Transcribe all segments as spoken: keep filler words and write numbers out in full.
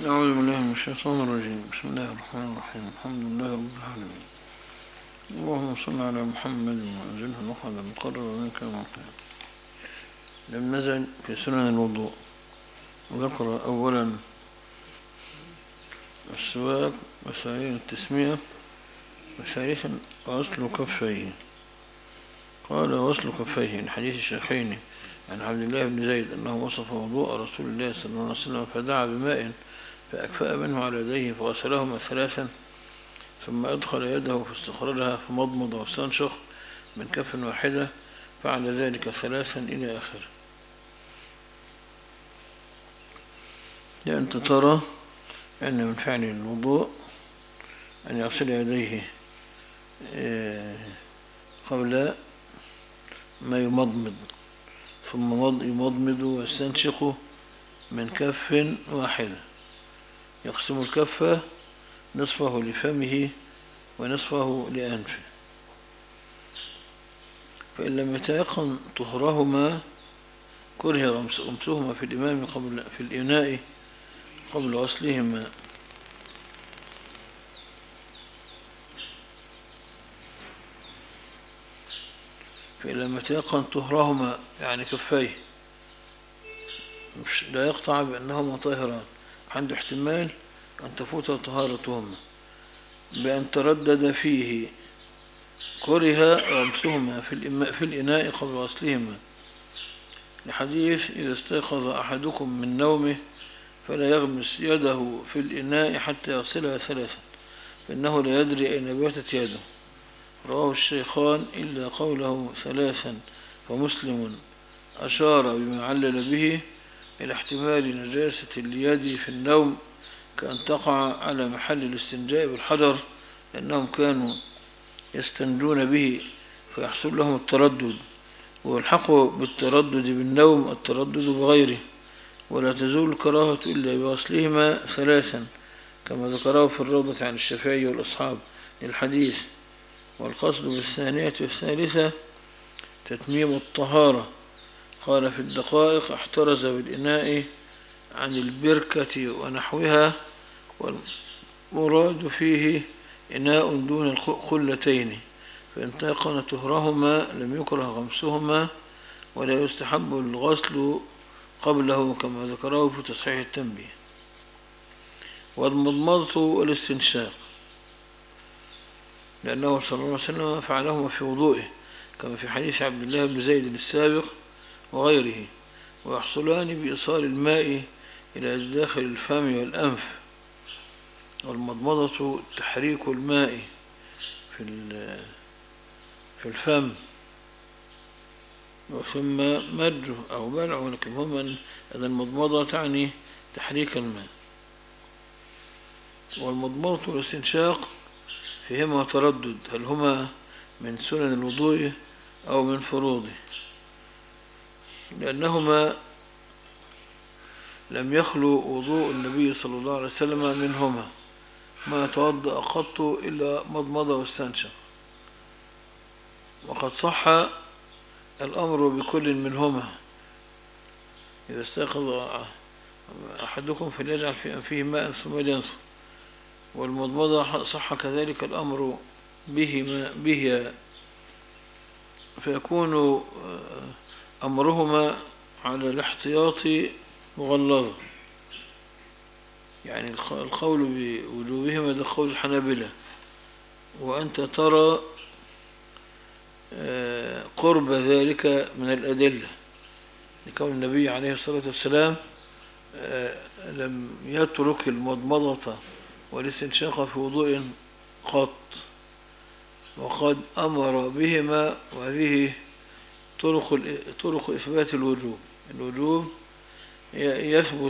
أعوذ بالله من الشيطان الرجيم. بسم الله الرحمن الرحيم. الحمد لله رب العالمين. اللهم صل على محمد وأنزله المقعد المقرر منك يوم القيامة. لم نزل في سنن الوضوء، وذكر أولا السواك، وثانيا التسمية، وثالثا غسل كفيه. قال غسل كفيه لحديث الشيخين عن عبد الله بن زيد أنه وصف وضوء رسول الله صلى الله عليه وسلم فدعا بماء فأكفأ منه على يديه فغسلهما ثلاثا، ثم أدخل يده فاستخرجها فمضمض واستنشق من كف واحدة، فعل ذلك ثلاثا إلى آخر. أنت ترى أن من فعل الوضوء أن يغسل يديه قبل ما يمضمض، ثم يمضمض ويستنشق من كف واحدة، يقسم الكف نصفه لفمه ونصفه لأنفه. فإن لم يتيقن طهرهما كره غمسهما في الإمام قبل في الإناء قبل غسلهما. فإن لم يتيقن طهرهما يعني كفيه لا يقطع بأنهما طاهران، عنده احتمال أن تفوت طهارتهما بأن تردد فيه، كره غمسهما في الإناء قبل غسلهما، لحديث إذا استيقظ أحدكم من نومه فلا يغمس يده في الإناء حتى يغسلها ثلاثا، فإنه لا يدري أين باتت يده. رواه الشيخان إلا قوله ثلاثا، فمسلم أشار بما علل به إلى احتمال نجاسة اليد في النوم كأن تقع على محل الاستنجاء بالحجر، لأنهم كانوا يستنجون به فيحصل لهم التردد، ويلحقوا بالتردد بالنوم التردد بغيره، ولا تزول الكراهة إلا بغسلهما ثلاثا كما ذكره في الروضة عن الشافعي والأصحاب للحديث. والقصد بالثانية والثالثة تتميم الطهارة. قال في الدقائق احترز بالإناء عن البركة ونحوها، والمراد فيه إناء دون الخلتين، فإن تيقن طهرهما لم يكره غمسهما، ولا يستحب الغسل قبله كما ذكره في تصحيح التنبيه. والمضمضة والاستنشاق لأنه صلى الله عليه وسلم فعلهما في وضوئه كما في حديث عبد الله بن زيد السابق وغيره، ويحصلان بإيصال الماء إلى داخل الفم والأنف. والمضمضة تحريك الماء في في الفم ثم مجه أو بلعه، لكن هم أن المضمضة تعني تحريك الماء. والمضمضة والاستنشاق فيهما تردد، هل هما من سنن الوضوء أو من فروضه، لأنهما لم يخلو وضوء النبي صلى الله عليه وسلم منهما، ما توضأ قط إلا مضمضة واستنشق، وقد صح الأمر بكل منهما. إذا استيقظ أحدكم فليجعل في أنفه ماء ثم لينصر. والمضمضة صح كذلك الأمر بهما بها، فيكون أمرهما على الاحتياط مغلظا، يعني القول بوجوبهما ده قول الحنابلة، وأنت ترى قرب ذلك من الأدلة، لكون النبي عليه الصلاة والسلام لم يترك المضمضة والاستنشاق في وضوء قط، وقد أمر بهما، وهذه طرق طرق إثبات الوجوب. الوجوب يثبت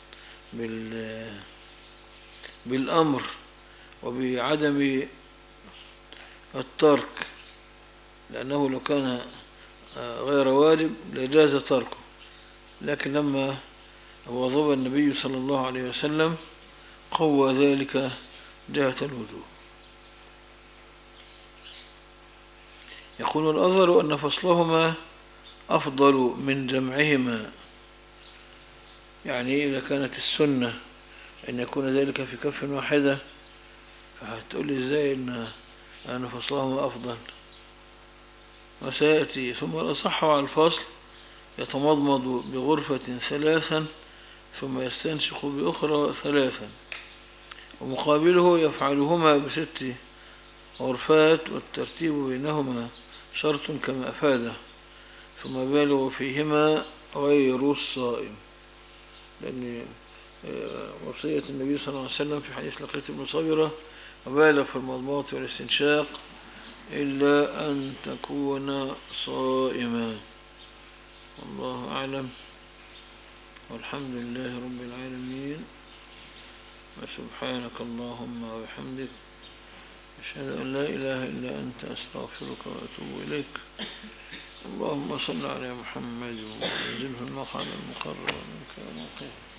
بالأمر وبعدم الترك، لأنه لو كان غير واجب لجاز تركه، لكن لما غضب النبي صلى الله عليه وسلم قوى ذلك جهة الوجوب. يقول الأظهر أن فصلهما أفضل من جمعهما، يعني إذا كانت السنة أن يكون ذلك في كف واحدة، فهتقول لي إزاي أن أن فصلهما أفضل؟ وسيأتي. ثم الأصح على الفصل يتمضمض بغرفة ثلاثا ثم يستنشق بأخرى ثلاثا، ومقابله يفعلهما بست غرفات، والترتيب بينهما شرط كما أفاده، ثم بالغ فيهما غير الصائم. لأن وصية النبي صلى الله عليه وسلم في حديث لقيط بن صبرة: وبالغ في المضمضة والاستنشاق إلا أن تكون صائما. والله أعلم، والحمد لله رب العالمين، وسبحانك اللهم وبحمدك، أشهد أن لا إله إلا أنت، أستغفرك وأتوب إليك. اللهم صل على محمد وزله المقعد المقرر منك ومقيم.